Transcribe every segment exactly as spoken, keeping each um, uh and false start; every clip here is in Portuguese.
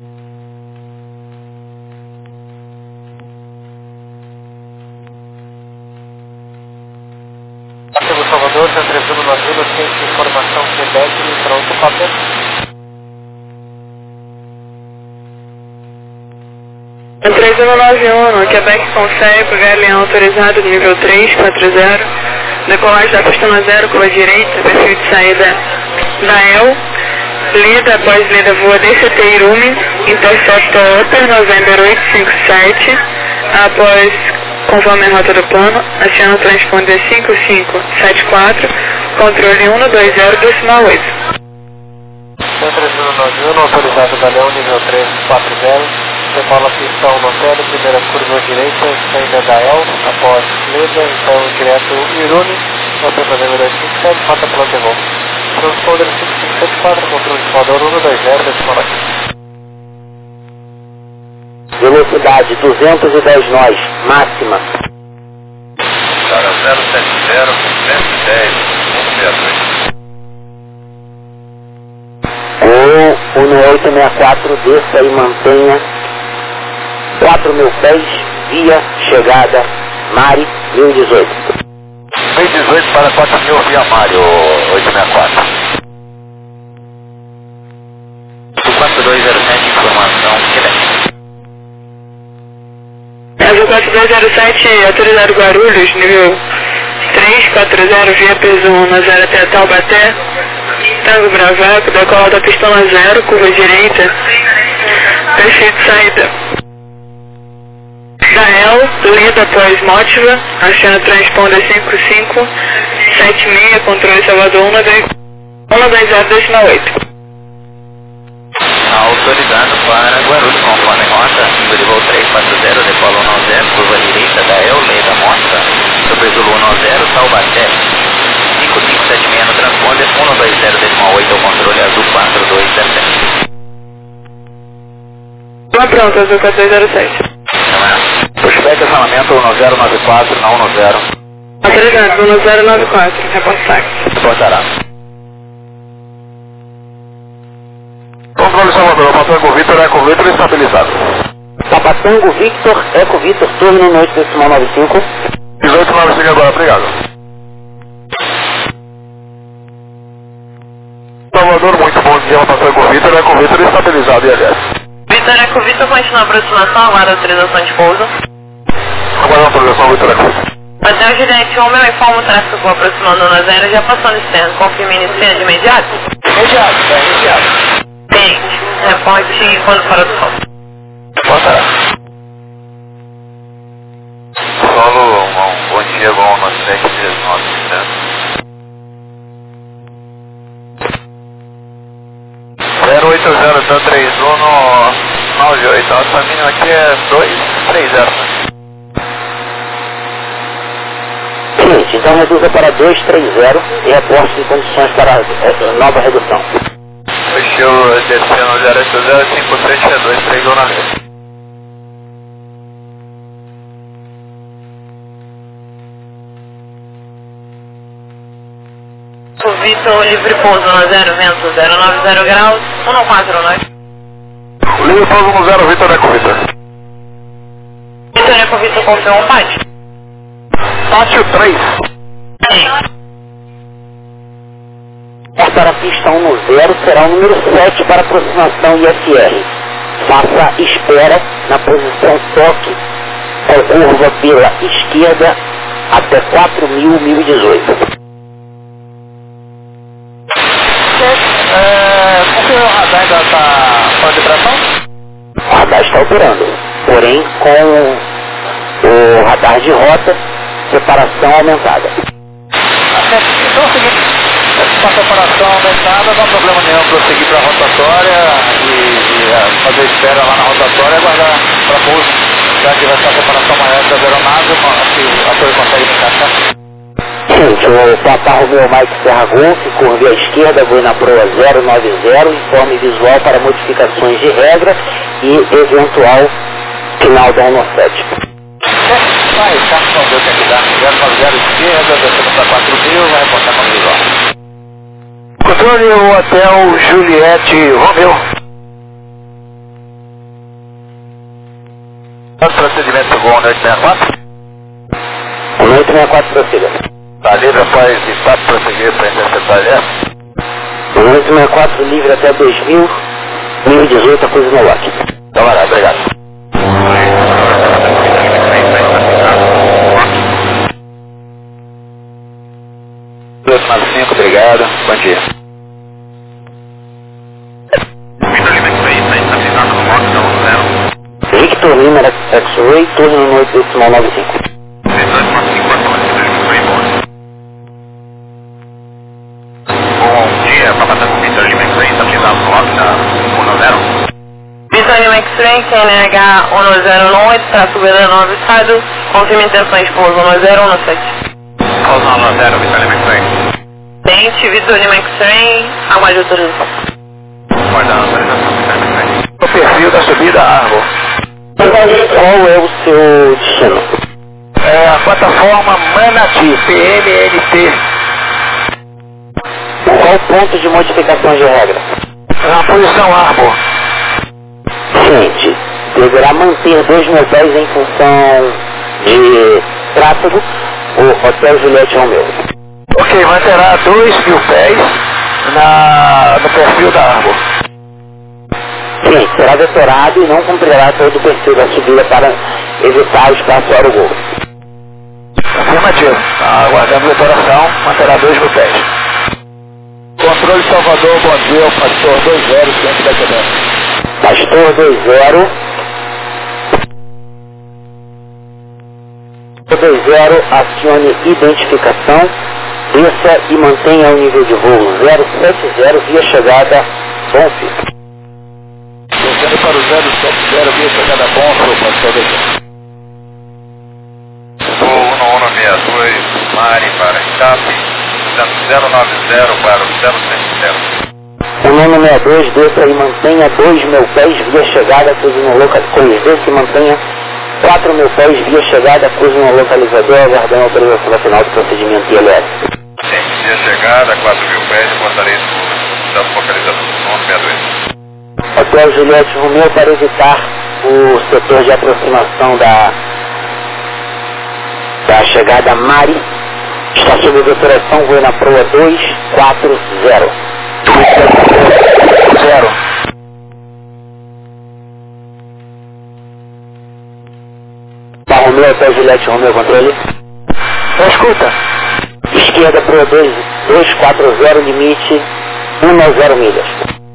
Pelo Salvador, Centro Exuno Navio, Ciência de Informação, Quebec, pronto, papel. Centro Exuno nove um, Quebec Consegue, P H Leão autorizado, nível três quatro zero. Decolagem da pista zero, curva direita, perfil de saída da E L. Lida, após lida, voa D C T Irume, intercepta Upper November oito cinco sete, após, conforme a rota do plano, aciona o transponder cinco cinco sete quatro, controle um dois zero decimal oito. Centro Exuno nove um, autorizado da Leão, nível três quatro zero, decola pista um zero, primeira curva direita, saída da E L, após lida, então direto Irume, Upper November oito cinco sete, rota plano de voo. Transponder cinco cinco sete quatro, controle de voador um dois zero, decimal oito. Velocidade duzentos e dez nós, máxima. Cara zero sete zero, cento e dez, cento e dois. Gol um oito seis quatro, desça e mantenha quatro mil pés, via chegada Mari mil e dezoito. mil e dezoito para quatro mil via Mário oito seis quatro. quatro dois zero sete, informação Quebec. Azul quatro dois zero sete, autorizado Guarulhos, nível três quatro zero, via peso um na zero até Taubaté. Tango Bravaco, decola da pista zero, curva direita, perfil de saída da E L, lida após Mótiva, aciona transponder cinco cinco sete seis, controle Salvador um dois zero decimal oito. Autorizado para Guarulhos, conforme rota, nível de voo três quatro zero, decola um zero, curva direita da E L, leda Mostra, sobre Zulu um zero, Taubaté, cinco cinco sete seis no transponder, um dois zero decimal oito, ao controle Azul quatro dois zero sete. Uma pronta, Azul quatro dois zero sete. Pushback, acionamento um zero nove quatro na um zero. Autorizado, um zero nove quatro, reportar. Reportará. Controle Salvador, Patango Victor, Eco Victor estabilizado. Papatango Victor, Eco Victor, turno no oito decimal nove cinco. dezoito nove cinco agora, obrigado. Salvador, muito bom dia, Patango Victor, Eco Victor estabilizado, I L S. Vitor Eco Vitor, continua a aproximação, aguarda a autorização de pouso. Aguarda a autorização, Vitor Eco Victor. Hotel Juliette um, eu informo o tráfego aproximando na zero, já passou no stand, confirme iniciando de imediato? Imediato, é imediato. Tem, reporte quando fora do sol. Reportará. Solo, um bom dia, igual no sete dezenove, zero oito zero três um nove oito, nossa mínima aqui é dois três zero. Gente, então reduza para dois três zero e reporte em condições para a nova redução. Fechou, descendo zero oito zero cinco sete dois três um na mesa. Vitor, livre pouso na zero, vento zero nove zero graus, um quatro nove. Livre pouso no zero, Vitor Eco Victor. Vitor Eco Vitor, confirma um pátio. Pátio três. Sim. Para a pista um no zero será o número sete para aproximação I F R. Faça espera na posição toque com curva pela esquerda até quatro mil, mil e dezoito. É, como o radar ainda está fora de pressão? O radar está operando, porém com o radar de rota, separação aumentada. Então é o seguinte, com a separação aumentada não há problema nenhum prosseguir para a rotatória e, e a, fazer espera lá na rotatória e aguardar para pouso, já que vai ser a separação maior da aeronave, acho que a torre consegue me encaixar. Gente, o Papa Romeo Mike Serra Golf, curva à esquerda, voe na proa zero nove zero, informe visual para modificações de regra e eventual final da um sete. Vai, tá, vamos ver o que é que dá. zero nove zero esquerda, descendo para quatro mil, vai reportar com visual. Controle o Hotel Juliette Romeu. Procedimento Gol oito seis quatro. oito seis quatro prossiga. Tá livre após status prosseguir para interceptar ele. oito seis quatro livre até dois mil, mil e dezoito, a coisa no lock. Então vai lá, obrigado. oito nove cinco, obrigado, bom dia. Victor Lima X-Ray, está estabilizado no lock, da zero. Victor Lima X-Ray, turno no oito decimal nove cinco. dezoito nove cinco, Victor Lima X-Ray, boa. Bom dia, para passar com o Victor Lima X-Ray, estabilizado no lock, da um zero. Victor Lima X-Ray, Q N H um zero oito, traço B D nove estado, confirma intenções por um zero um sete. Pouso um zero, Victor Lima X-Ray. Tente, Victor Lima X-Ray, aguarde autorização. Guarda a autorização, Victor Lima X-Ray. O perfil da subida Arbor. Qual é o seu destino? É a plataforma Manati, P M N T. Qual o ponto de modificação de regra? Na posição Arbor. Ciente, deverá manter dois mil pés em função de tráfego, o Hotel Juliette Romeu. Ok, manterá dois mil pés na, no perfil da Arbor. Sim, será vetorado e não cumprirá todo o perfil da subida para evitar o espaço aero gol. Afirmativo. Tá aguardando vetoração, manterá dois mil pés. Controle Salvador, bom dia, o pastor dois zero, ciente da quebrada. Pastor dois zero. dois zero, acione identificação, desça e mantenha o nível de voo zero sete zero via chegada Bonfim. Descendo para o zero sete zero, via chegada Bonfim, pastor dois zero. Voo um um seis dois, Mari para escape, zero nove zero para o zero sete zero. O nono sessenta e dois, desça e mantenha dois mil pés via chegada, cruze no localizador. Desça e mantenha quatro mil pés via chegada, cruze no localizador, aguardando a autorização final do procedimento I L S. Sim, via chegada, quatro mil pés, botarei no das localizações um sessenta e dois. Hotel Juliette Romeu, para evitar o setor de aproximação da, da chegada Mari, está sob operação, voo na proa dois quatro zero. Zero. Tá, Romeu, Hotel Juliette Romeu, controle. Escuta. Esquerda proa dois quatro zero, limite um zero milhas.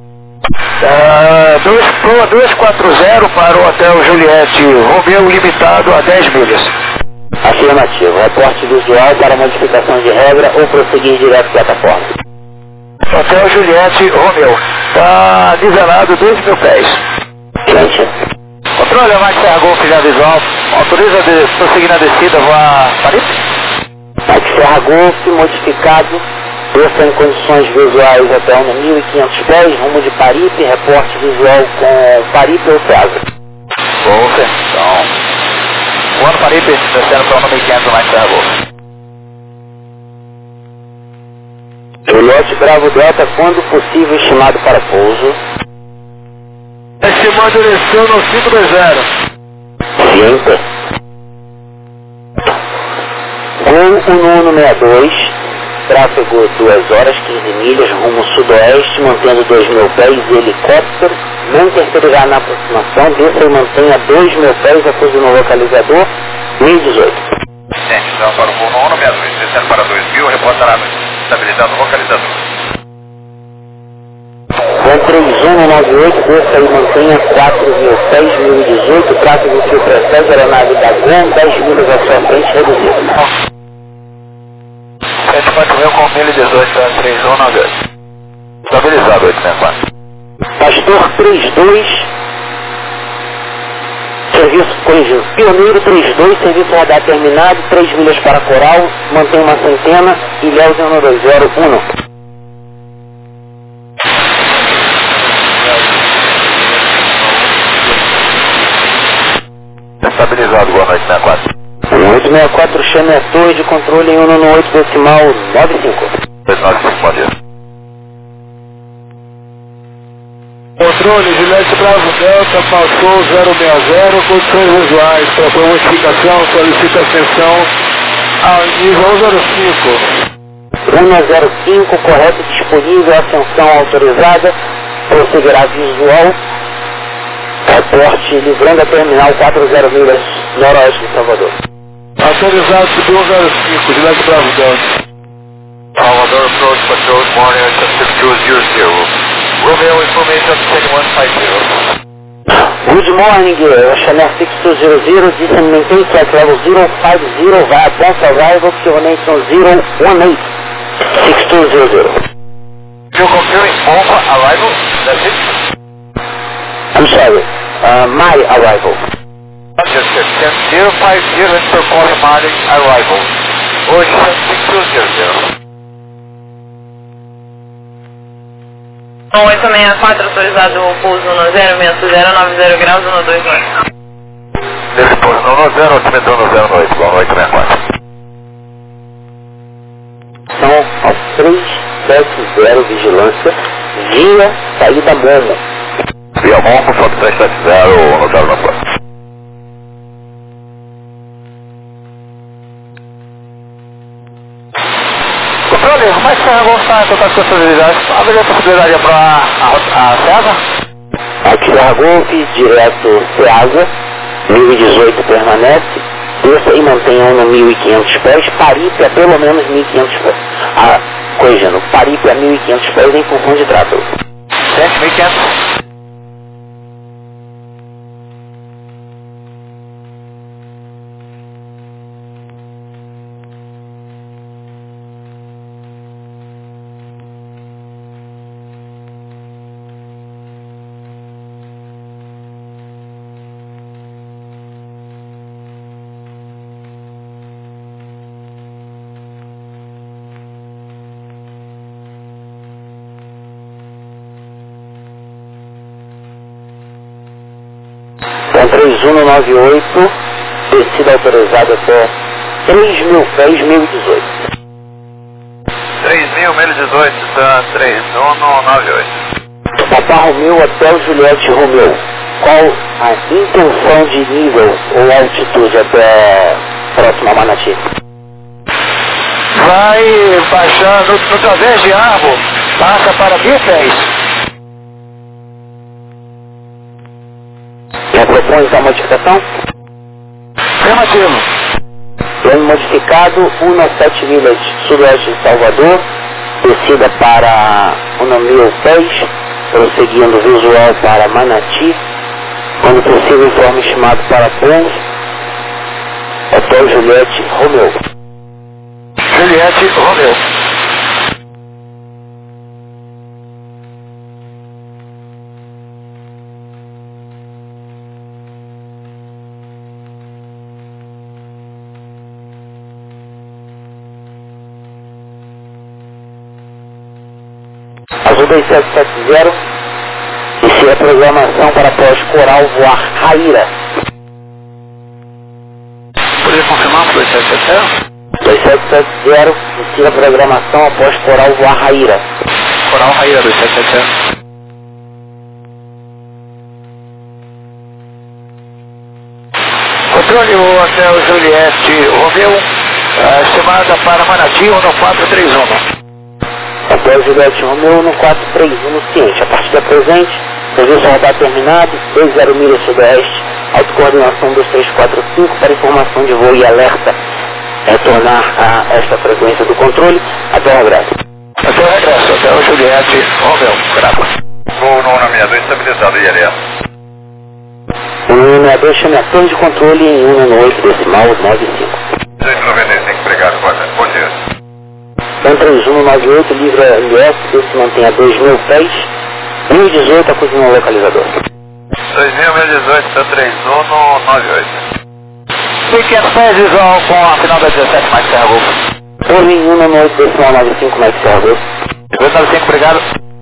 Uh, dois, proa dois quatro zero para o Hotel Juliette Romeu, limitado a dez milhas. Afirmativo. Reporte visual para modificação de regra ou prosseguir direto à plataforma. Hotel Juliette Romeu. Está nivelado dois mil pés. Gente. Controle a Max Serra Golf já visual. Autoriza de prosseguir na descida, voar Paripe. Max Serra Golf modificado. Desça em condições visuais até mil e quinhentos pés, rumo de Paripe, reporte visual com Paripe ou César. Golf, então. Voando Paripe, descendo para o número quinhentos Max Serra Golf. Juliette Bravo Delta, quando possível, estimado para pouso. Estimando direção no cinco dois zero. Ciente. Gol um um seis dois, tráfego duas horas, quinze milhas, rumo sudoeste, mantendo dois mil pés, helicóptero, não interferirá na aproximação, desça e mantenha dois mil pés, acusa no localizador, mil e dezoito. Sim, então para o voo um um seis dois, descendo para dois mil, reportará estabilizado o localizador. Com três um nove oito, desça e mantenha quatro mil pés, mil e dezoito, tráfego de filtração, aeronave da GOM, dez milhas à sua frente, reduzido. sete quatro mil com mil e dezoito, três um nove oito. Estabilizado, oito sessenta e quatro. Pastor três dois, serviço corrigido. Pioneiro três dois, serviço radar terminado, três milhas para Coral, mantém uma centena, Ilhéus zero dois zero um. Estabilizado, boa noite, sessenta e quatro. oito sessenta e quatro, chame a torre de controle em um oito decimal nove cinco. dois nove cinco, bom dia. Controle, Gilete Bravo Delta, passou zero seis zero, condições visuais, para modificação, solicita atenção ao nível zero cinco. um zero cinco, correto, disponível, ascensão autorizada, prosseguirá visual, reporte livrando a terminal quatro zero milhas noroeste de Salvador. Autorizado, subiu um zero cinco, Gilete Bravo Delta. Salvador Approach Control, morning, Cessna two zero zero. Romeo information twenty-one fifty. Good morning, Chanel six two zero zero, descend maintain flight level zero five zero via Bonk arrival, Coronation zero one eight, six two zero zero. You confirming Bonk arrival, that's it? I'm sorry, uh, my arrival. Understood, zero five zero for confirming arrival. Ocean six two zero zero. oito seis quatro, autorizado o pouso no zero, vento zero nove zero graus, no dois oito. Depois, no zero, altimetro no zero oito, boa noite, sessenta e quatro. São aos três sete zero, vigilância, via saída Momo. Via Momo, só três sete zero, no zero quatro. Controle, como é que você vai estar em contato com essas unidades? Haveria possibilidade para a, a, a César? Aqui da Golf, direto Ceasa, mil e dezoito permanece, desça e mantenha no mil e quinhentos pés, Paripe a pelo menos mil e quinhentos pés. Ah, corrigindo, Paripe a mil e quinhentos pés em função de tráfego. sete mil e quinhentos. três um nove oito, descida autorizada até três mil pés, mil e dezoito. três mil, mil e dezoito, está três um nove oito. Papa Romeu até o Juliette Romeu. Qual a intenção de nível ou altitude até próximo a Manati? Vai baixando no través de Arbo, passa para mil pés. Já propõe a modificação? Afirmativo. Plano modificado, um a sete milhas sudoeste de Salvador, descida para um mil pés, prosseguindo visual para Manati, quando possível informe estimado para pouso, Hotel Juliette Romeu. Juliette Romeu. Azul dois sete sete zero, inicia a programação para pós-coral voar Raíra. Poderia confirmar para dois sete sete zero? dois sete sete zero, inicia a programação após coral voar Raíra. Coral Raíra dois sete sete zero. Controle o Hotel Juliette Romeu, uh, estimada para Manati um quatro três um. Hotel Juliette Romeu no quatro três um no ciente. A partir da presente, serviço a rodar terminado, dois zero milhas sudoeste, autocoordenação dois três quatro cinco para informação de voo e alerta. Retornar a esta frequência do controle até o regresso. Até o regresso, Hotel Juliette Romeu, grava. Voo no um sessenta e dois estabilizado, I L S. O um sessenta e dois chame a torre de controle em um oito decimal nove cinco. cento e noventa e cinco, obrigado, bom dia. três um nove oito, livre L S, se mantém a dois mil pés, mil e dezoito, acusa no localizador. dois mil, mil e dezoito, está três um nove oito. mil e quinhentos pés visual com a final da dezessete, Mike Serra Golf. Torre em um oito decimal nove cinco, Mike Serra Golf. dois nove cinco, obrigado.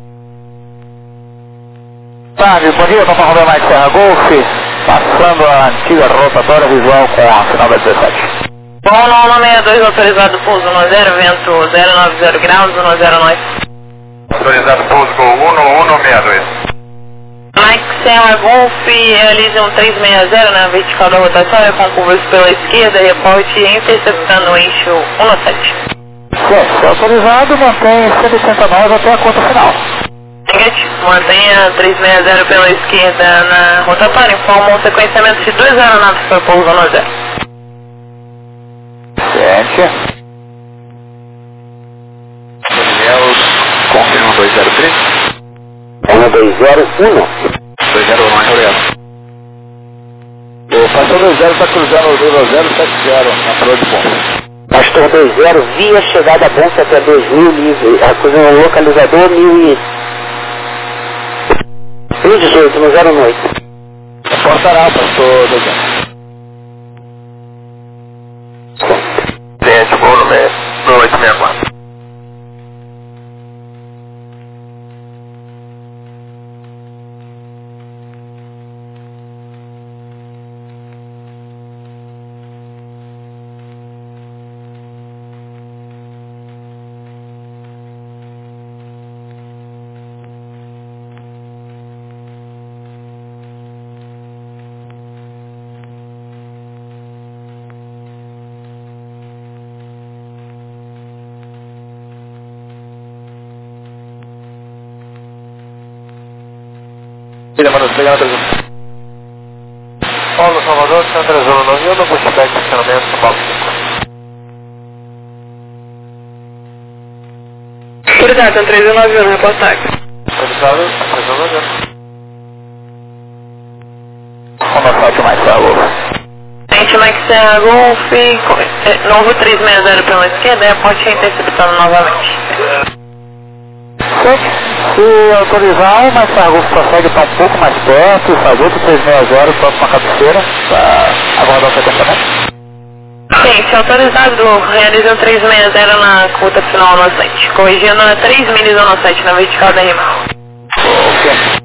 Tarde, bom dia, Papa Romeu Mike Serra Golf, passando a antiga rotatória visual com a final da dezessete. Bom, no um seis dois, autorizado pouso no zero, vento zero nove zero graus, no zero nove. Autorizado pouso com um um seis dois. Mike Sierra Golf, realize um três seis zero na vertical da rotatória com curvas pela esquerda, reporte interceptando o eixo um nove sete. Certo, se autorizado, mantém cento e oitenta nós até a conta final. Negativo, mantenha três seis zero pela esquerda na rotatória, informa um sequenciamento de duas aeronaves para pouso zona zero. Sente. Confirma dois zero três. um dois zero um. dois zero um, obrigado. O Pastor dois zero está cruzando o dois zero sete zero na prova de ponto. Pastor dois zero, via chegada a Bonça até dois mil, livre, cruzando o localizador mil e dezoito, no zero oito. Portará, Pastor dois zero. Cliente, voo no oito seis quatro. Ele manda despegar na três um. Paulo Salvador, Sandra Zona nove um, no pushback de estacionamento São Paulo cinco. Autoridade, três um nove um, reportagem. Autorizado, três um nove um. Vamos passar mais para a Gente, Mike Sierra Golf, novo três seis zero pela esquerda, reporte interceptando novamente. Certo. Se autorizar, mais tarde consegue estar um pouco mais perto e fazer o três seis zero próxima cabeceira para aguardar o sequenciamento. Gente, autorizado, realiza um três seis zero na curta final no sete, corrigindo a três milhas no sete na vertical da rima. Ok.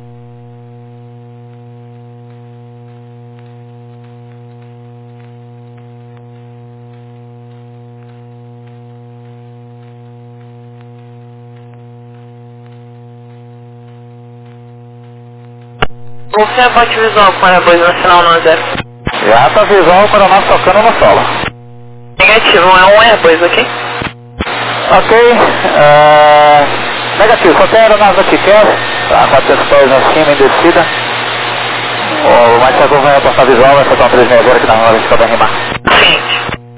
Você apote visual com a Airbus no final no zero. Já está visual para nós tocando no solo. Negativo, é um Airbus, ok? Ok. Uh, negativo, só tem aeronave aqui quer. Tá, quatrocentos pés acima em descida. O mais que vai passar visual, vai soltar um três seis zero aqui na hora de cada rimar. Seguinte.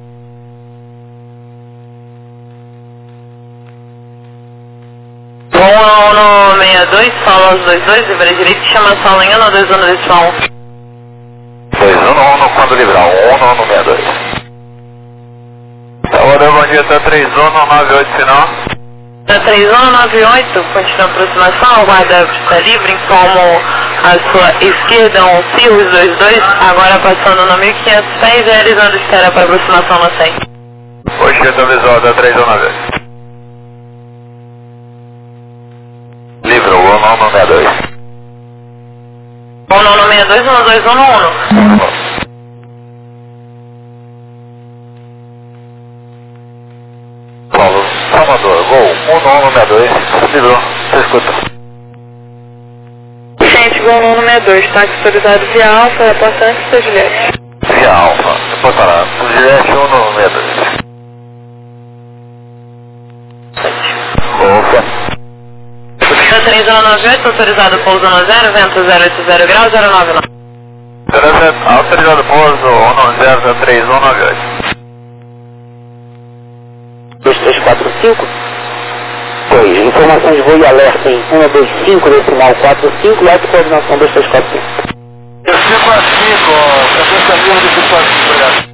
um no seis dois, fala aos dois dois, livre direito, chama a sala em um, dois um, dois um. dois um no um, quando livrar, um no um no seis dois. Salvador, bom dia, tá três um no nove oito final. Da três um nove oito, continua a aproximação, o guarda está livre, informo a sua esquerda, um Cirrus dois dois, agora passando no mil e quinhentos pés, realizando espera para aproximação no cem. Oxe, tá visual, tá três um nove oito. Livre, o um no um no seis dois. um no seis dois, um dois um no um. Paulo, Salvador, gol, um no um no seis dois, livrou, você escuta. Gente, gol no um no seis dois, táxi autorizado via Alfa, reportante, seu Juliette. Via Alfa, reportará, Juliette um no seis dois. Ok. três um nove oito, autorizado pouso no zero, vento zero oito zero graus, zero nove nove. Autorizado pouso, um no zero, três um nove oito. dois três quatro cinco. Pois, informações de voo e alerta em um dois cinco, decimal quatro cinco, e alta coordenação dois três quatro cinco. Eu fico assim, com frequência livre do cinco quatro cinco, obrigado.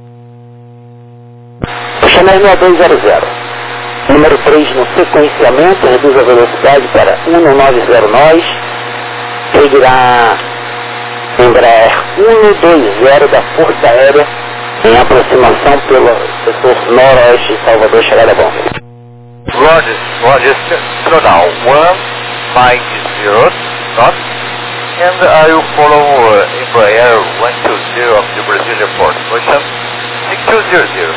Chanel seis dois zero zero. Número três no sequenciamento, reduz a velocidade para um nove zero nós. Seguirá Embraer um dois zero da Força Aérea em aproximação pelo setor noroeste de Salvador, chegada a bom. Roger, Roger, slow down, one nine zero knots, and I will follow uh, Embraer one two zero of the Brazilian port, motion six two zero zero.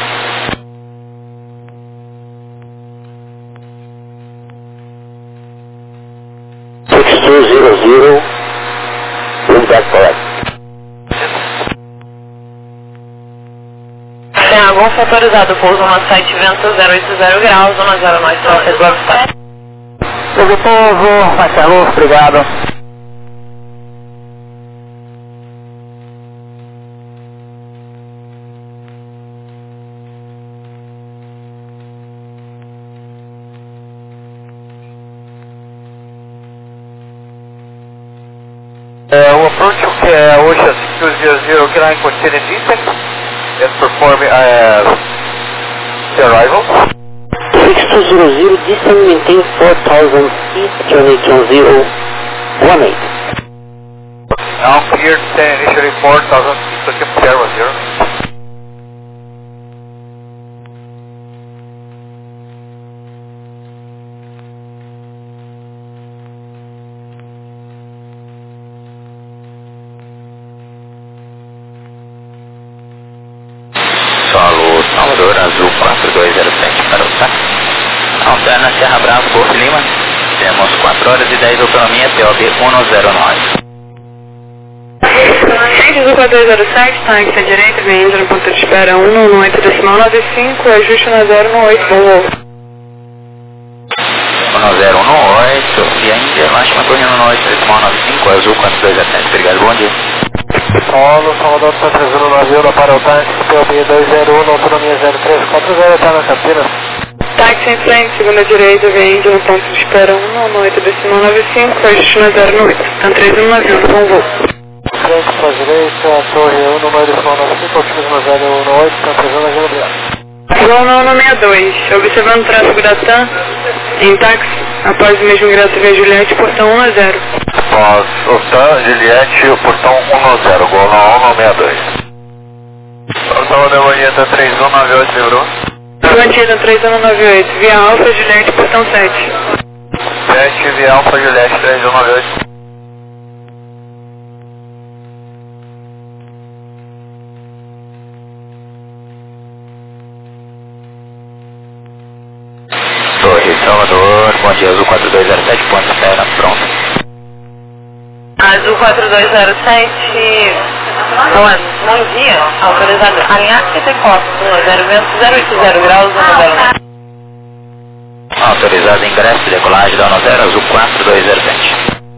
six two zero zero. autorizado, pouso no site vento zero oito zero graus, zona zero nove, Traffic Website. Pouso, pouso, Marcelo, obrigado. Uh, we'll approach uh, Ocean six two zero zero, can I continue descent and perform uh, the arrival? six two zero zero, descend, maintain four thousand feet, journey to zero one eight. Now clear descend initially four thousand feet, so keep zero zero. Solo Salvador, Azul quatro dois zero sete para o táxi. Alterna Serra Bravo, Golfo Lima. Temos quatro horas e dez autonomia, P O B um zero nove. Azul quatro dois zero sete, táxi à direita, vem indo no ponto de espera um no oito decimal nove cinco, ajuste na zero no oito, bom voo. um zero um oito, e ainda máxima torre no oito decimal nove cinco, Azul quatro dois zero sete, obrigado, bom dia. Solo, Salvador São três um nove um para o táxi, P O B dois zero um, autonomia zero três quatro zero, está na Campinas. Táxi em frente, segunda direita, vem indo no ponto de espera um no oito decimal nove cinco, ajuste na zero no oito, então três um nove um, bom voo. Frente para a direita, torre um no oito decimal nove cinco, otimismo zero um no oito, está três um nove um, obrigado. Voo no sessenta e dois, observando o tráfego da TAM, em táxi, após o mesmo ingresso via Juliette, portão um a zero. Após o TAM, Juliette, o portão um zero, gol na um sessenta e dois. Portão da Manheta três um nove oito, lembrou? Mantida três um nove oito, via Alfa, Juliette, portão sete. sete, via Alfa, Juliette três um nove oito. Torre Salvador, bom dia, Azul quatro dois zero sete, ponto espera, pronto. Azul quatro dois zero sete, bom, bom dia, autorizado, alinhar que tem copo, zero vento zero oito zero graus, zero nove. Autorizado ingresso e decolagem da um zero, Azul quatro dois zero sete.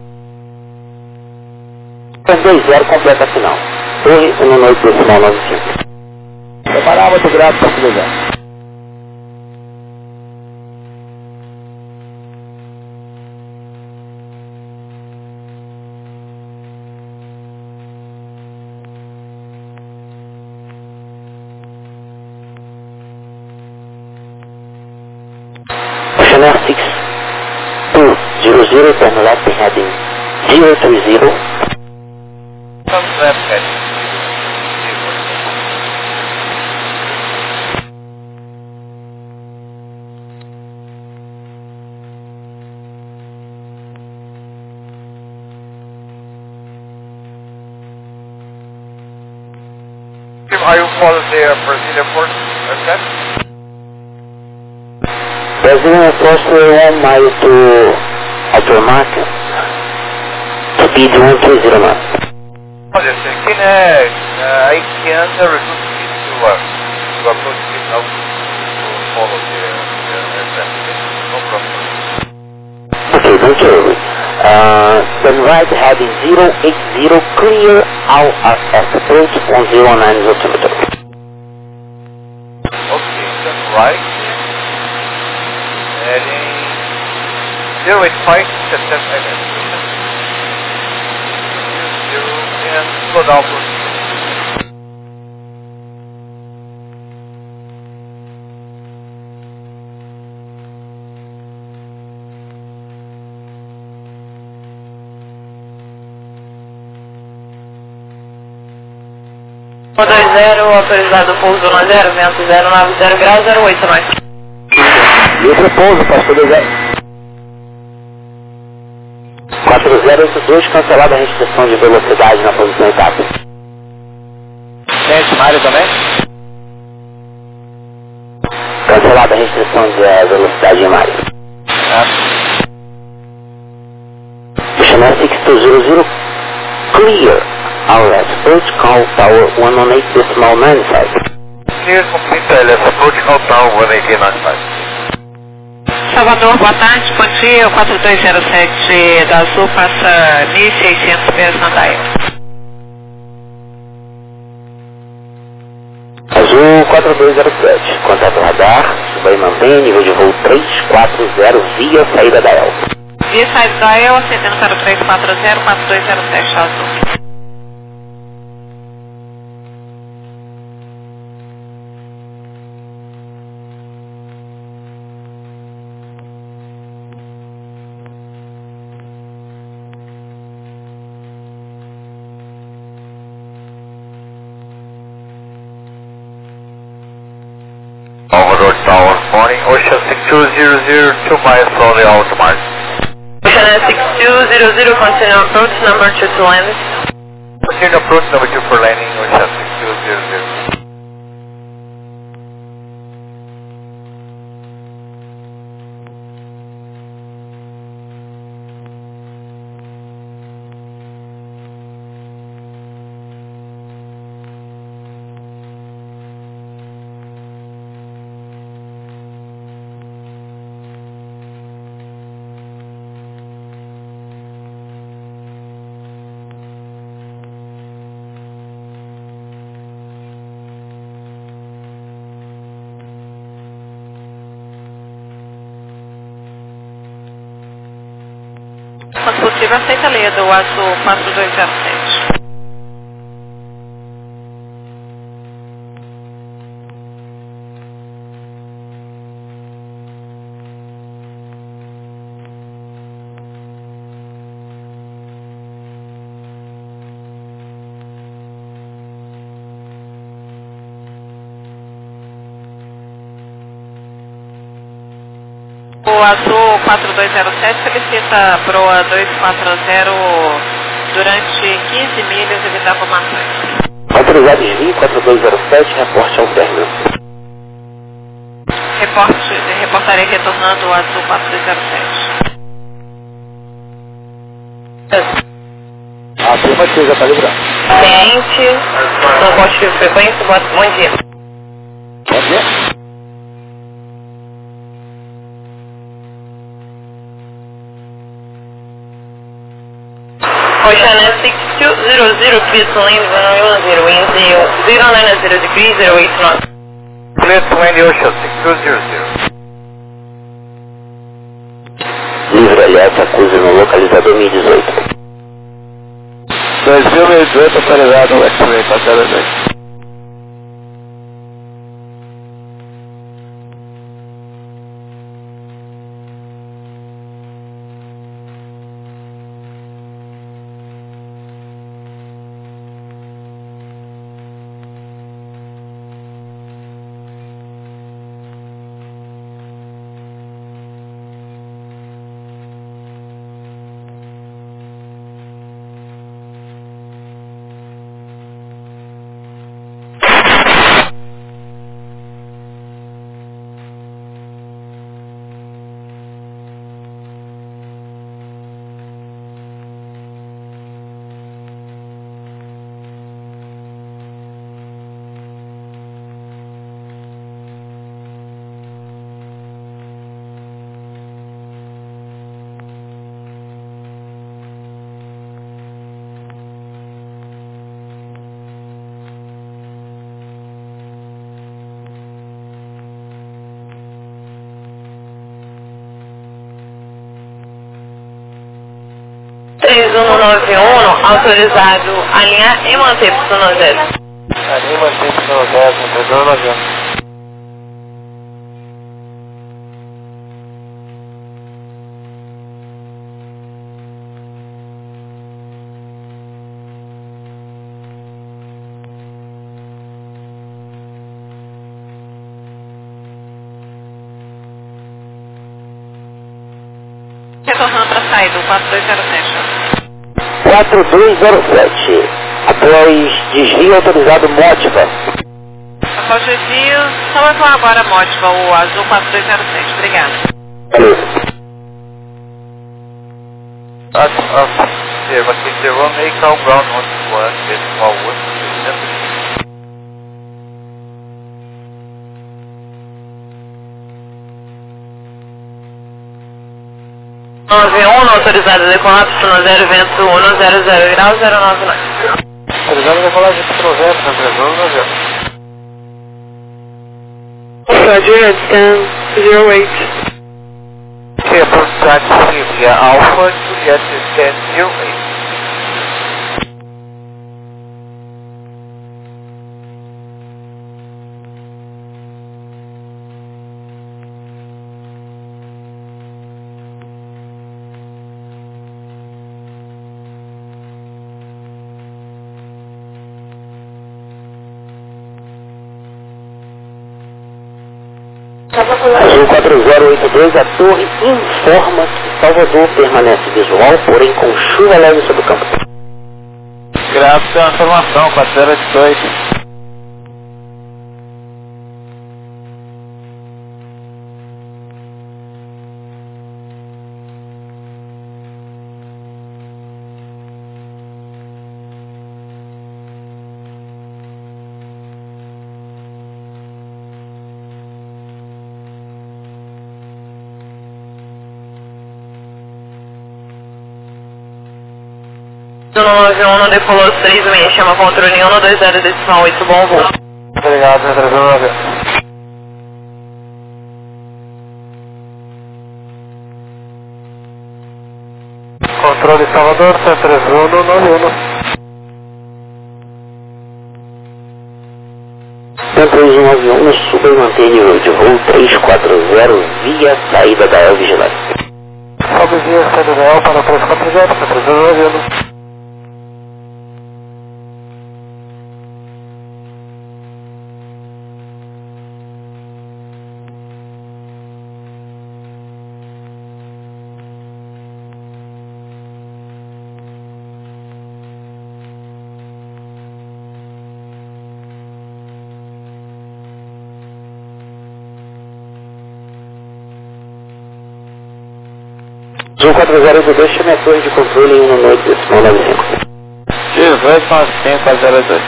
dois zero, completa final. Torre um no oito decimal nove cinco. Preparar, muito grato, para se Chanel six two zero zero, turn left heading zero three zero. Turn left heading. Are you following the Brazilian port? Okay. Brazilian approach one mile to Altomark, speed one three zero knots. Olha, quem é aí que anda reduce speed to uh, to approach speed now to follow the aircraft. No problem. Okay, don't worry. Uh, turn right heading zero eight zero, clear all at approach one zero nine altimeter. Okay, turn right. Heading zero eight five, set set again. Zero and slow down for dois zero, autorizado pouso na zero, vento zero nove zero graus, zero oito mais. E o repouso, pastor do zero. quatro zero oito dois, cancelada a restrição de velocidade na posição etapa. Tem Mário também? Cancelada a restrição de uh, velocidade em Mário. Ah. Chanel six two zero zero, clear. Our approach call tower one one eight decimal nine five. clear, complete L S approach, countdown one eighteen nine five. Salvador, boa tarde, bom dia, o quatro dois zero sete da Azul passa mil e seiscentos pés na Dial. Azul quatro dois zero sete, contato radar, suba e mantém nível de voo três quatro zero via saída da El. Via saída da El, acendendo para o três quatro zero quatro dois zero sete Azul. Salvador Tower, morning, Ocean six two zero zero, two miles from the alto mark. Ocean six two zero zero, continue approach number two to land. Continue approach number two for landing, Ocean six two zero zero. Quando possível, aceita a linha do Azul quatro dois zero sete. O Azul quatro dois zero sete solicita proa dois quatro zero durante quinze milhas evitar formações. Autorizado desvio quatro dois zero sete, reporte ao término. Reporte, reportarei retornando o Azul quatro dois zero sete. Afirmativa, tá livrando. Cliente, no poste de frequência, bom dia. Bom dia. Ocean six two zero zero, please land runway one zero, wind zero nine zero degrees, zero eight knots. Clear to land Ocean six two zero zero. Livre L S, acuse no localizador mil e dezoito. dois mil e dezoito, autorizado o X-Ray para zero dois. três um nove um, autorizado alinhar e manter Y zero. Alinha e manter Y zero, controle nove um. Retornando para a saída, o quatro dois zero sete. quatro dois zero sete. Após desvio autorizado Mótiva. Após o desvio, só levar agora a Mótiva, o Azul quatro dois zero sete. Obrigado. Observa que the runway calm ground one two one, decimal one, nove um, autorizado a decolar, pistão zero, vento um zero zero grau, zero nove nove. Autorizado a decolagem pistão zero, três um nove zero. Roger, it's ten, zero eight. Okay, approach taxi via Alpha, Juliet is ten zero eight. Azul quatro zero oito dois, a torre informa que Salvador permanece visual, porém com chuva leve sobre o campo. Gráfico é uma informação, quatro zero oito dois. nove um, decolou três seis, chama controle um dois zero decimal oito, bom voo. Obrigado, três um nove. Controle Salvador, três um nove um. três um nove um, suba e mantém nível de voo três quatro zero via saída da El Vigilante. Sobe via saída da El para três quatro zero, três um nove um. Azul quatro zero oito dois, chame a torre de controle em um noite decimal nove cinco. dezoito nove cinco, quatro zero dois.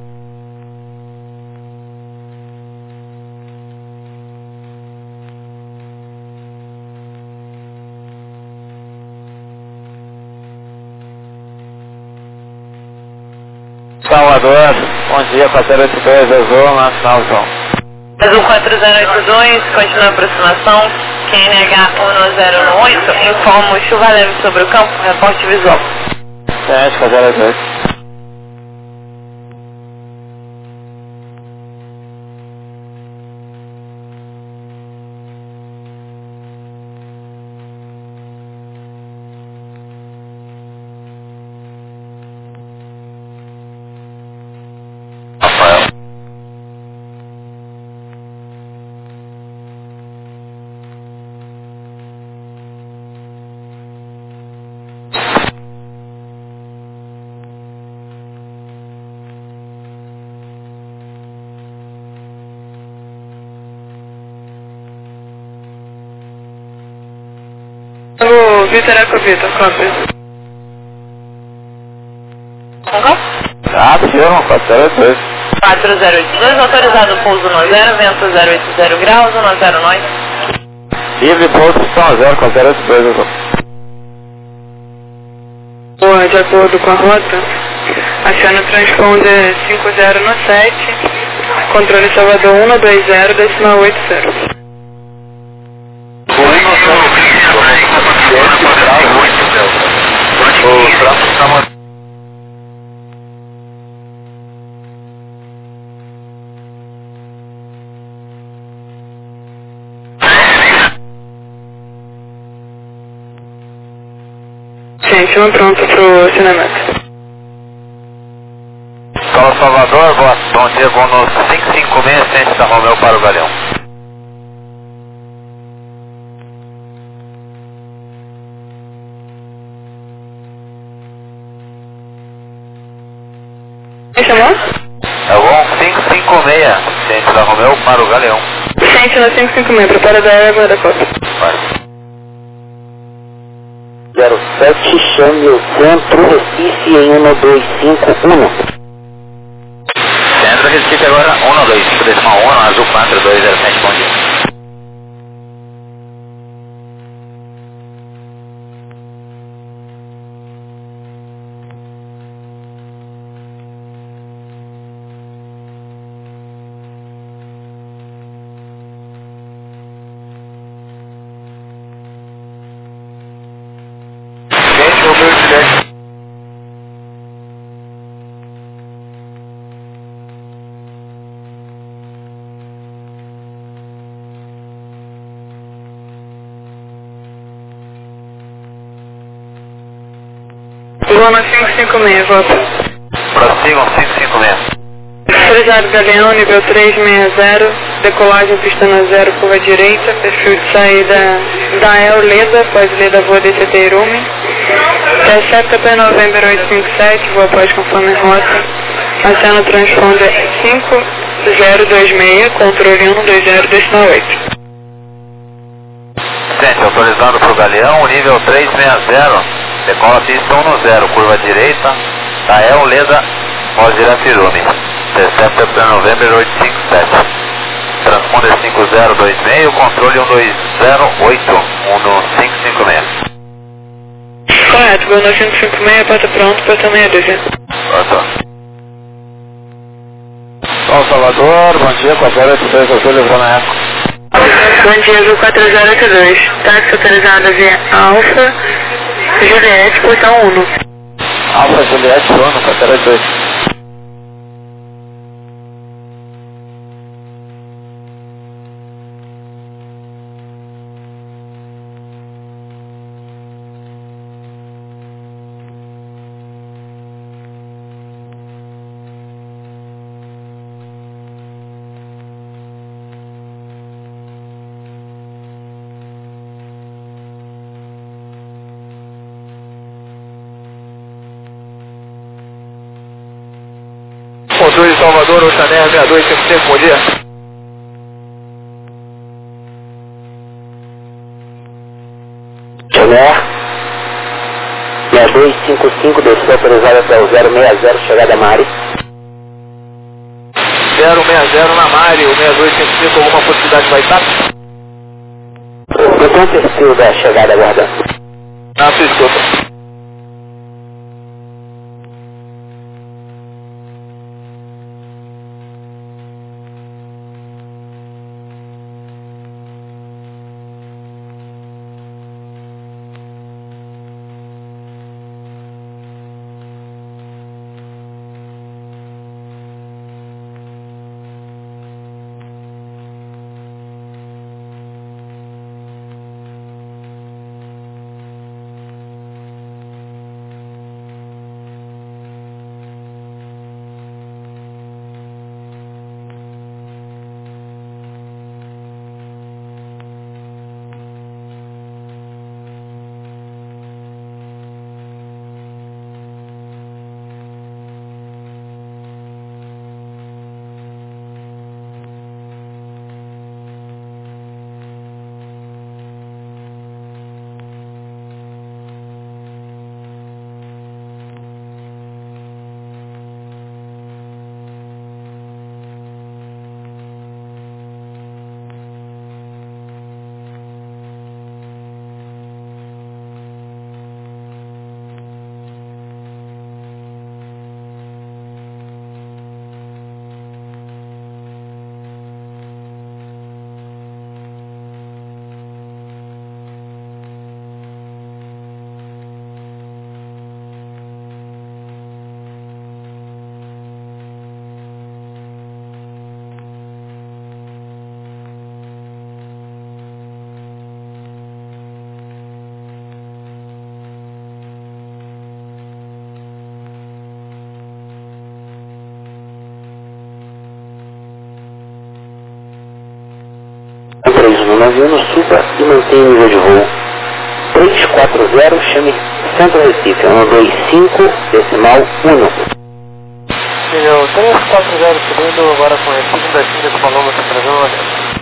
Salvador, bom dia, quatro zero oito dois, Azul, Nacional João. Azul quatro zero oito dois, continua a aproximação, Q N H um zero oito, informo chuva leve sobre o campo, reporte visual. sete, quatro zero dois. Rafael. O Vitor Eco Vitor, copy. Ah, firma, quatro zero oito dois. quatro zero oito dois, autorizado pouso no zero, vento zero oito zero graus, um zero nove. Livre pouso, pistão zero, quatro zero oito dois, Azul. Boa, de acordo com a rota, aciona o transponder cinco zero no sete, controle Salvador um dois zero, decimal oito zero. O tráfego está mandando. Gente, uma pronta pro cinemato. Fala Salvador, boa, bom dia, vou no cinco cinco seis, centro da Romeu para o Galeão. Quem chamou? É o voo cinco cinco seis, centro da Romeu para o Galeão. Gente, no cinco cinco seis, prepara da água da copa. Vai. zero sete, chame o centro Recife em um dois cinco um. Centro Recife agora, um dois cinco decimal um, azul quatro dois zero sete, bom dia. Zona cinco cinco seis, volta. Prossigam cinco cinco seis. Autorizado Galeão, nível três seis zero, decolagem pista na zero, curva direita, perfil de saída da El Leda, após Leda voa D C T Irume. Intercepta P November oito cinco sete, voa após conforme rota. Acena transponder cinco zero dois seis, controle um dois zero, destino oito. Gente, autorizado para o Galeão, nível três seis zero, decola pista um zero, curva direita, da El Leda, voa direto Irume. Intercepta P November oito cinco sete. Transponder cinco zero dois seis, controle um dois zero oito um no cinco cinco seis. Correto, voo no cinco cinco seis, porta pronto, porta meia dúzia. Porta. São Salvador, bom dia, quatro zero oito seis, Azul, Levona Eco. Bom dia, Azul quatro zero oito dois. Táxi autorizada via Alfa, Juliette, portão um. Alfa, Juliette, Bruno, quatro zero oito dois. Controle Salvador, Oceaner seis dois cinco cinco, bom dia. Oceaner seis dois cinco cinco, desceu autorizado até o zero seis zero, chegada Mari. zero seis zero na Mari, o seis dois cinco cinco, alguma possibilidade vai estar? Eu tenho o perfil da chegada aguardando. Na sua escuta. No navio no suba e mantém o nível de voo três quatro zero, chame Centro Recife, um dois cinco, decimal um. Nível três quatro zero subindo, agora com Recife, destino desse quilômetro, trazendo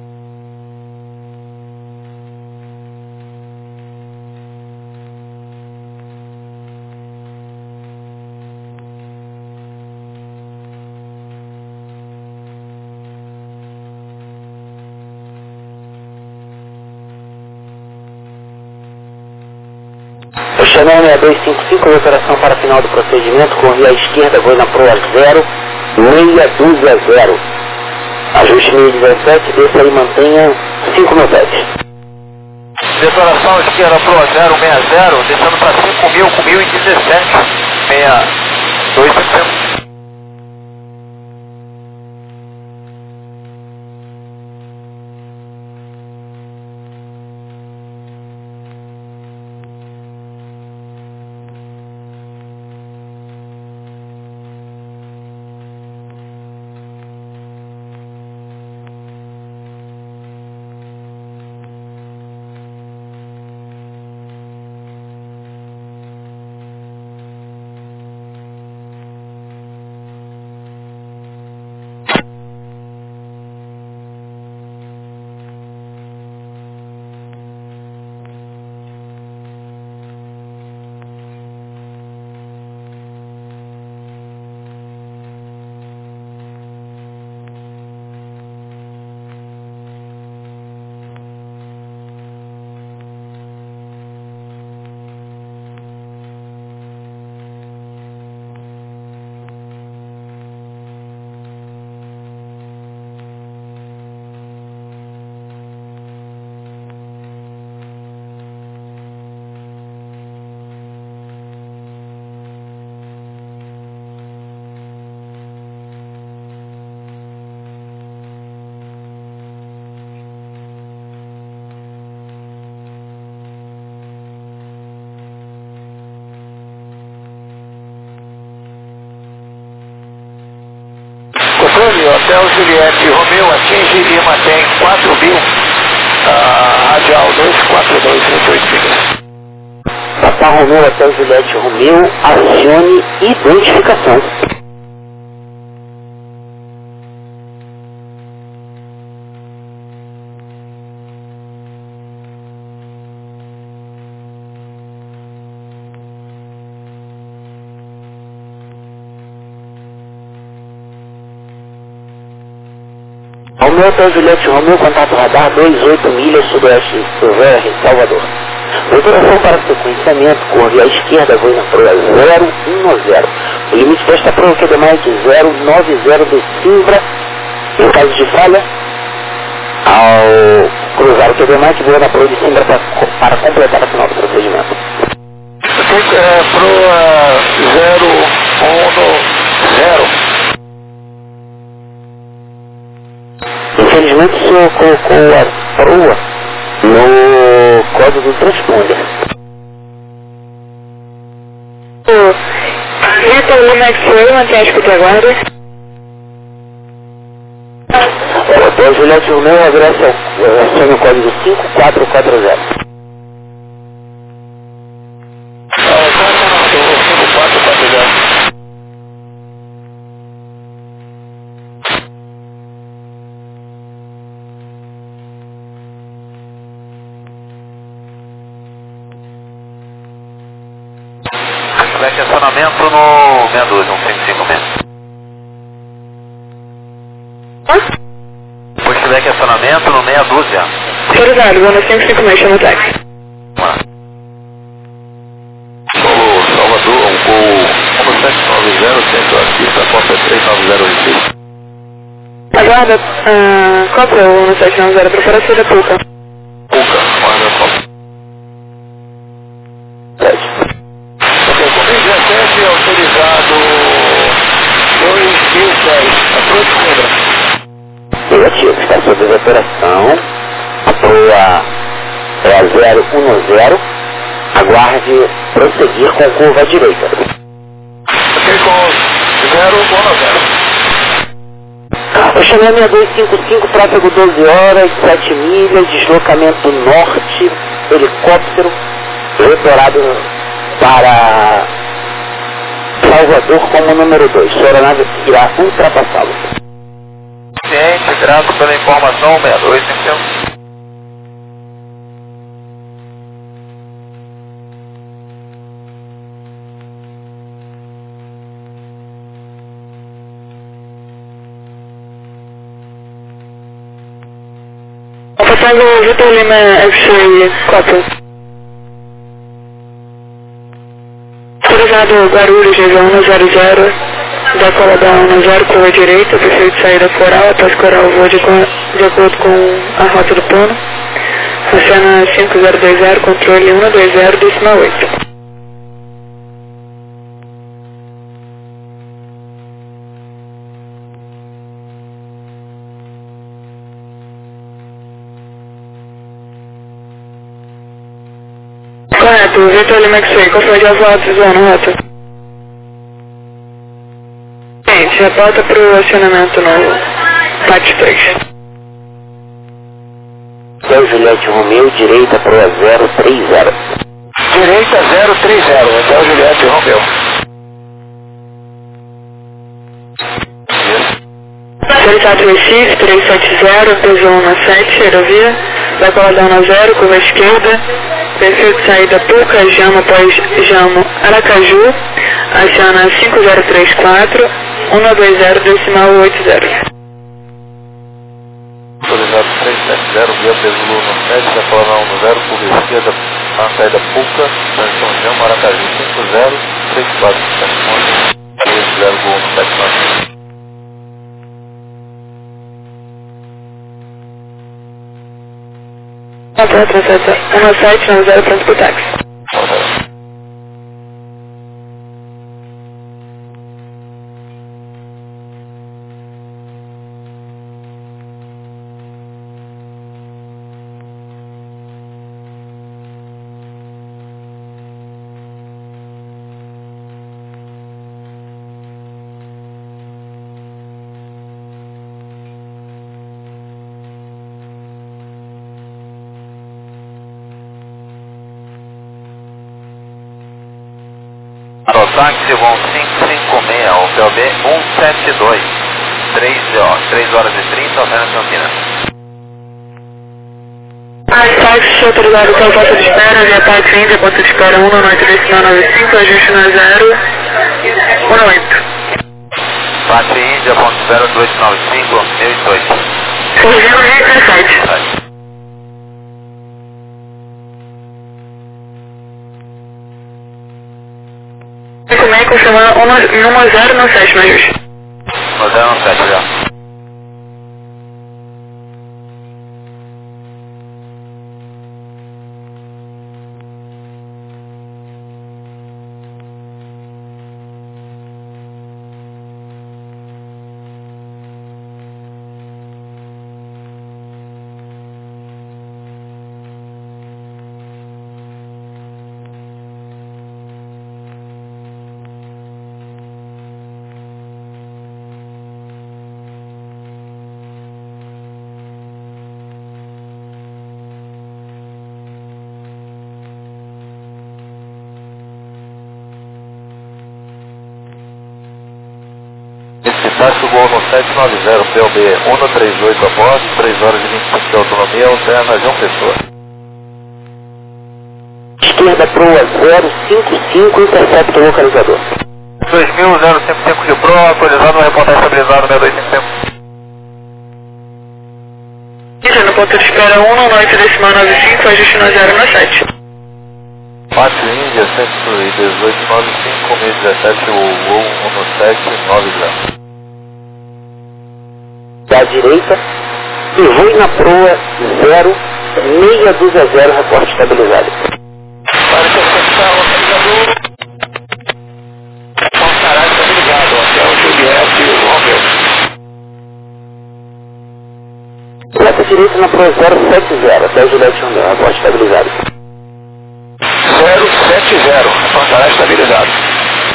Oceaner seis dois cinco cinco, operação para final do procedimento, com via esquerda, voo na proa zero, meia dúzia zero. Ajuste mil e dezessete, desça e mantenha cinco mil pés. Declaração esquerda proa zero seis zero, descendo para cinco mil com mil e dezessete, seis dois cinco cinco. Hotel Juliette Romeu, atinge e mantém quatro mil, uh, radial dois quatro dois, vinte e oito milhas. Papa Romeu, Hotel Juliette Romeu, acione identificação. Romeu, Hotel Juliette Romeu, contato radar vinte e oito milhas sudoeste do V R, Salvador. Operação para sequenciamento, curva à esquerda, voo na proa zero um zero. O limite desta proa que é de Mike zero nove zero de Simbra. Em caso de falha, ao cruzar o Q D Mike, voa na proa de Simbra para, para completar a final do procedimento. É, proa zero um zero. Infelizmente o senhor colocou a proa no código do transponder. Vitor Lima X-Ray, mantém a escuta agora. Hotel Juliette Romeu, acione o código cinco quatro quatro zero. cinco quatro quatro zero. Estacionamento no meia dúzia, um cinco cinco mesmo. Hã? Pushback estacionamento no meia dúzia. Autorizado, vou no cinco cinco seis, chama o táxi. Solo Salvador, um gol sete nove zero, centro artista, Copa três nove zero Recife. Aguarda, uh, Copa um sete nove zero, prepara a saída Puca. Puca, guarda Copa. dezessete, autorizado dois mil e dez, a proa de Simbra. Negativo, está sob operação. A proa é a zero um zero. Aguarde prosseguir com curva à direita. Ok, com zero um zero. O Xaname dois cinco cinco, tráfego doze horas, sete milhas, deslocamento norte, helicóptero, retorado para Salvador como número dois. Sua aeronave irá ultrapassá-lo. Ciente, grato pela informação, meia dois cinco cinco. Passando Vitor Lima X-Ray, Copa. Autorizado Guarulhos, região um zero zero, decola da um zero, curva direita, perfil de saída coral, após coral voo de, de acordo com a rota do plano. Funciona cinco zero dois zero, controle um dois zero, decimal oito. Correto, Vitor Lima X-Ray, conforme de votos, zona, rota. Gente, reporta para o acionamento no pátio três. Hotel Juliette Romeu, direita, proa zero três zero. Direita zero três zero, Hotel Juliette Romeu. Autorizado Recife, trezentos e setenta, P Z um sete, aerovia, decola da um zero, curva esquerda, perfil de saída Puca, Jamo após Jamo, Aracaju, aciona cinco zero três quatro, um dois zero, decimal oito zero. Autorizado trezentos e setenta, via Pesulo no sete, decola da um zero, curva esquerda, na saída Puca, São Jamo, Aracaju, cinco zero três quatro, oito zero, gol no sete nove. um sete nove zero, pronto pro táxi. táxi vão cinco cinco seis ao P O B um sete dois, três horas e trinta, Alfena Campinas. As táxis autorizados para volta de espera, via táxi Índia, ponto de espera um nove três cinco nove cinco, ajuste no zero um oito. Táxi Índia, ponto zero dois nove cinco, mil e oito. Corrigindo mil e dezessete. Também confirmar um zero nove sete, no ajuste. um zero nove sete já. Táxi Gol no sete nove zero, P O B um três oito a bordo, três horas e vinte e cinco de autonomia, Alfena João Pessoa. Esquerda proa zero cinco cinco, intercepta o localizador. dois mil, zero cinco cinco de Pro, atualizado, reportagem estabilizado, seis dois cinco cinco. Índia, no ponto de espera um nove três nove cinco, ajuste no zero nove sete. Táxi Índia, cento e dezoito nove cinco, mil e dezessete, o voo um sete nove zero. Da direita e voe na proa zero seis dois zero, reporte estabilizado. Para que você localizador, Alcará estabilizado, Hotel Juliette, Romeu. Reta direita na proa zero sete zero, Hotel Juliette Romeu, reporte estabilizado. zero sete zero, Alcará estabilizado.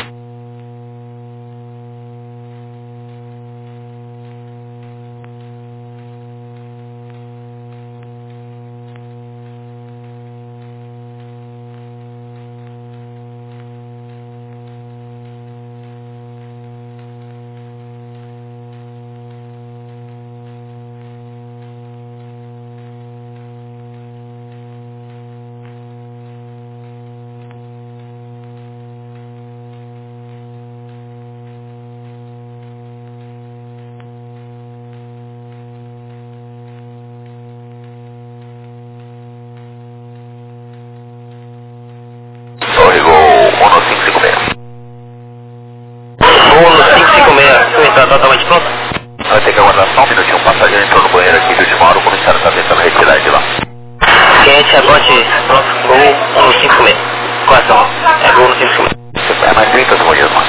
Totalmente pronto? Vai ter que aguardar só um minutinho. Um passageiro entrou no banheiro aqui do Dimaro, o comissário está tentando retirar de lá. Quente, agote, pronto, Gol um cinco seis. Coração, é Gol um cinco seis. É mais trinta segundos, mano.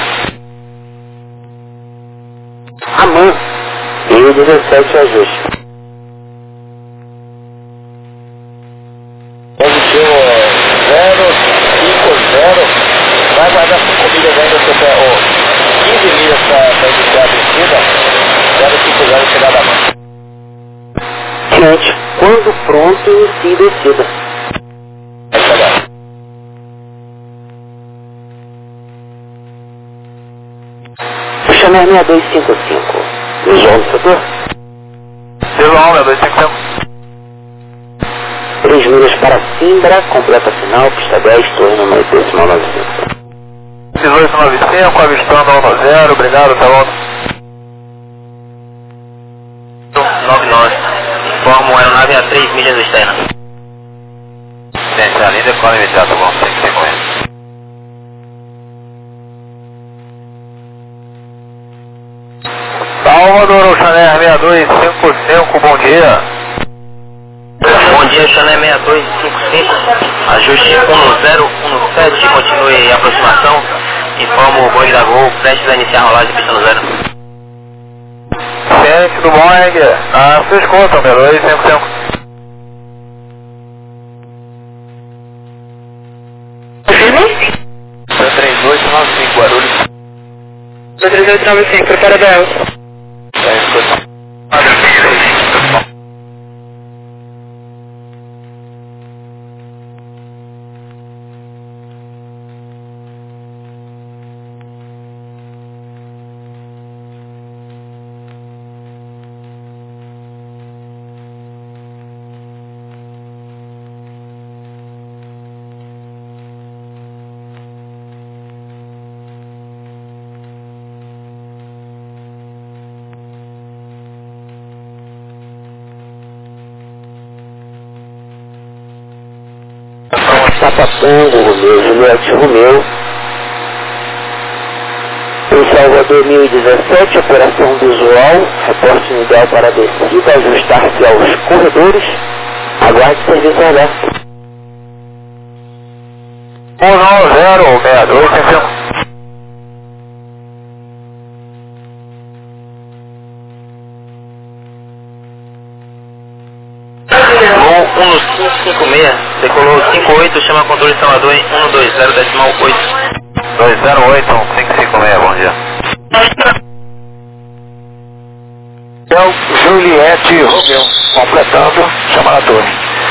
Amã, B dezessete, ajuste. Positivo zero cinco zero, vai guardar cinco milhas ainda, você quer, oh, quinze milhas para iniciar a descida, zero cinco zero, chegada a mão. Quente, quando pronto, inicie descida. Vai chegar. Chanel seis dois cinco cinco, visual do setor. Visual, seis dois cinco cinco. três milhas para Simbra, completa final, pista dez, torre número decimal nove cinco. dezoito nove cinco, avistando um zero, obrigado, tá bom? nove nove. Informo aeronave a três milhas externas. Gente, a linha decola imediato, bom, tem que ser com ele. Salvador, Chanel seis dois cinco cinco, bom dia. Bom dia, Chanel seis dois cinco cinco. Ajuste um zero um sete, continue em aproximação. Informo o Boeing da Gol, prestes a iniciar a rolagem pista no zero. Ciente do Boeing, a sua escuta, seis dois cinco cinco. três oito nove cinco, Guarulhos. três oito nove cinco, prepara da Elsa. É, escuta. Papa Tango, Romeu, Juliette Romeu. Em Salvador mil e dezessete, operação visual, reporte inicial para a descida, ajustar-se aos corredores, aguarde serviço alerta. um nove zero seis dois, atenção. um no cinco cinco seis, decolou cinco oito, chama controle Salvador em um dois zero decimal oito. dois zero oito um cinco cinco seis, bom dia. Então, Juliette Romeu, completando, chamar a torre.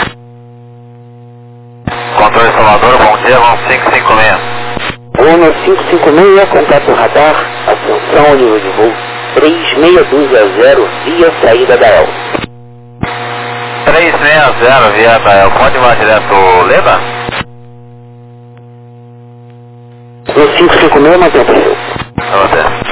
Controle Salvador, bom dia, vamos cinco cinco seis. Uno cinco cinco seis, contato radar, atenção ao nível de voo três seis dois zero, via saída da El. três seis zero, via da El, pode ir direto, Leba? No cinco cinco seis, mantém o perfil. Até.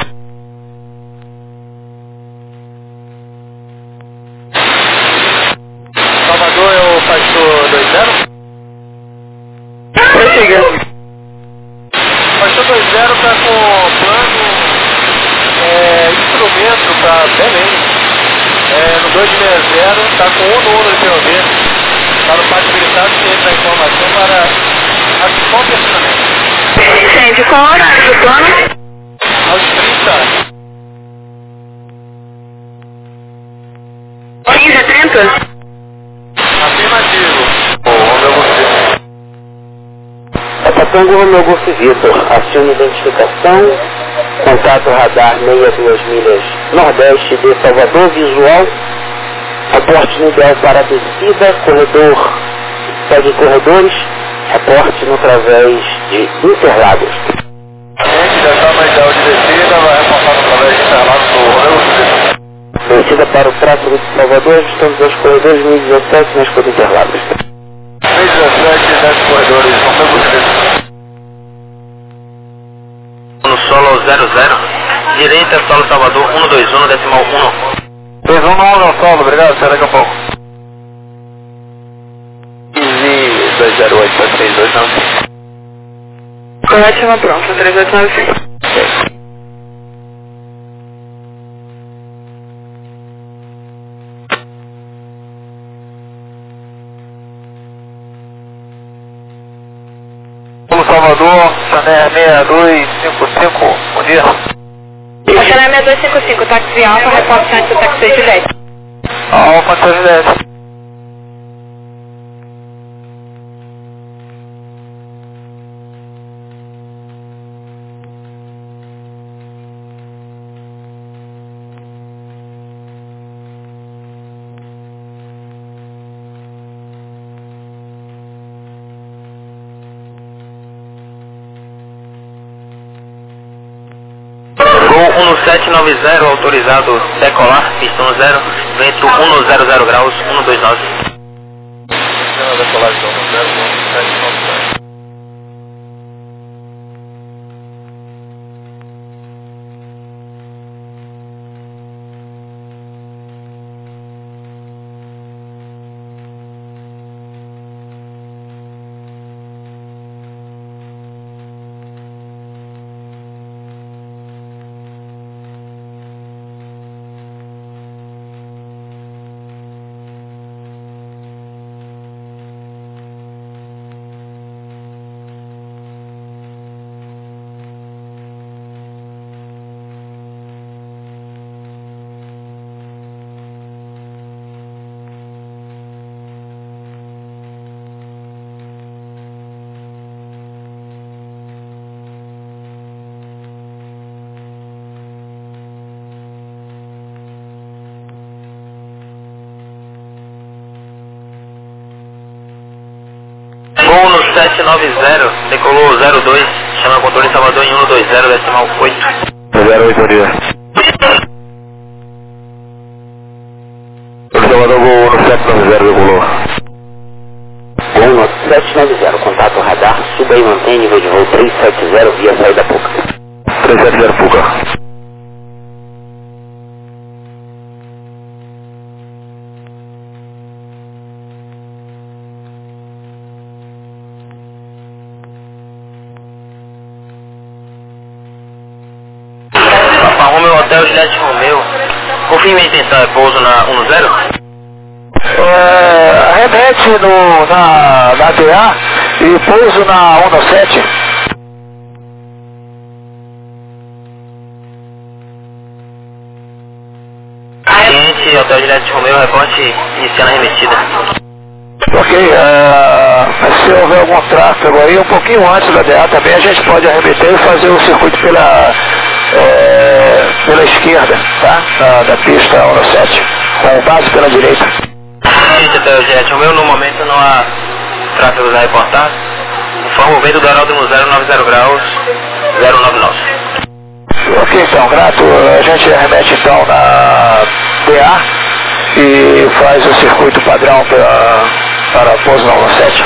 Salvador é o pastor dois zero? Prossiga. Pastor dois zero está com plano é, instrumento para Belém. É, no dois seis zero, está com um no Uno de P O V. Está no pátio militar, ciente da informação para a conversionamento. Gente, qual é o horário do plano? Aos trinta. quinze a trinta? Afirmativo. Papa Tango, Romeu Golf Vitor, acione identificação, contato radar sessenta e duas milhas nordeste de Salvador, visual, reporte no ideal para a descida, corredor, segue corredores, reporte no através de Interlagos. Gente, já está na ideal de descida, vai reportar através de Interlagos do Romeu. Descida para o tráfego de Salvador, ajustamos aos corredores mil e dezessete na escolha Interlagos. mil e dezessete, dez corredores, Romeu. No solo zero zero, direita solo Salvador um dois um decimal um. dois um no no solo, obrigado, até daqui a pouco. Easy dois zero oito sete seis dois nove cinco. Correto, pronto, três oito nove cinco. Salvador, Chanel seis dois cinco cinco, bom dia. A Chanel seis dois cinco cinco, táxi alfa, reporte Santos, táxi Juliette. Alfa, Juliette. um sete nove zero, autorizado decolar, pistão zero, vento um zero zero graus, um dois nove. Sistema de decolagem do um zero sete nove zero. Gol no sete nove zero, decolou zero dois, chama controle Salvador em um dois zero decimal oito. zero oito, bom dia. Salvador, gol no sete nove zero, decolou. Gol no sete nove zero, contato radar, suba e mantém nível de voo três sete zero via saída Puca. três sete zero, Puca. Hotel Juliette Romeu. Confirme a intenção, é pouso na um zero? É, remete no, na, na D A e pouso na um sete. Cliente, Hotel Juliette Romeu, reporte iniciando a remetida. Ok, uh, se houver algum tráfego aí, um pouquinho antes da D A também, a gente pode arremeter e fazer o circuito pela, é, pela esquerda, tá? Da, da pista um sete, com base pela direita. Cliente, Hotel Juliette Romeu, no momento não há tráfego a reportar. Informa o vento do Araldo no zero nove zero graus, zero nove nove. Ok, então, grato, a gente remete então na D A e faz o circuito padrão para, para pouso na um sete.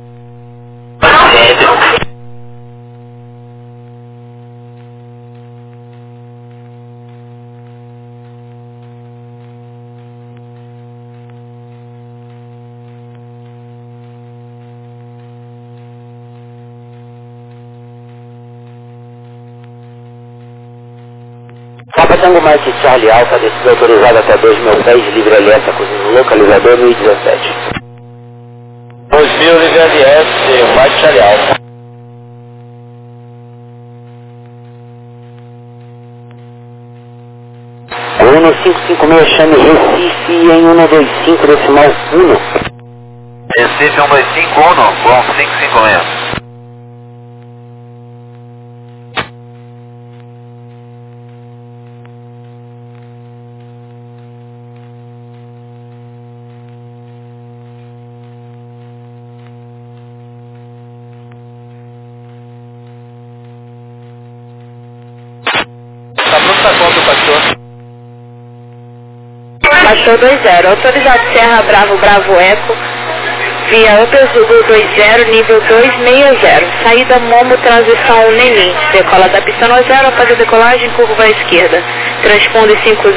Papa Tango Mike Charlie Alpha, descida autorizada até dois mil e dez, livre L S, acusando localizador mil e dezessete. dois mil, livre L S, Mike Charlie Alpha. Uno cinco cinco seis, chame Recife em um dois cinco, decimal um. Recife um dois cinco um, bom, cinco cinco seis. Tá pronto pra conta, pastor? Pastor dois zero, autorizado Serra Bravo Bravo Eco, via Ampezudo dois zero, nível dois seis zero, saída Momo, transição Nenim, decola da pista no zero após a decolagem, curva à esquerda, transponde cinco zero.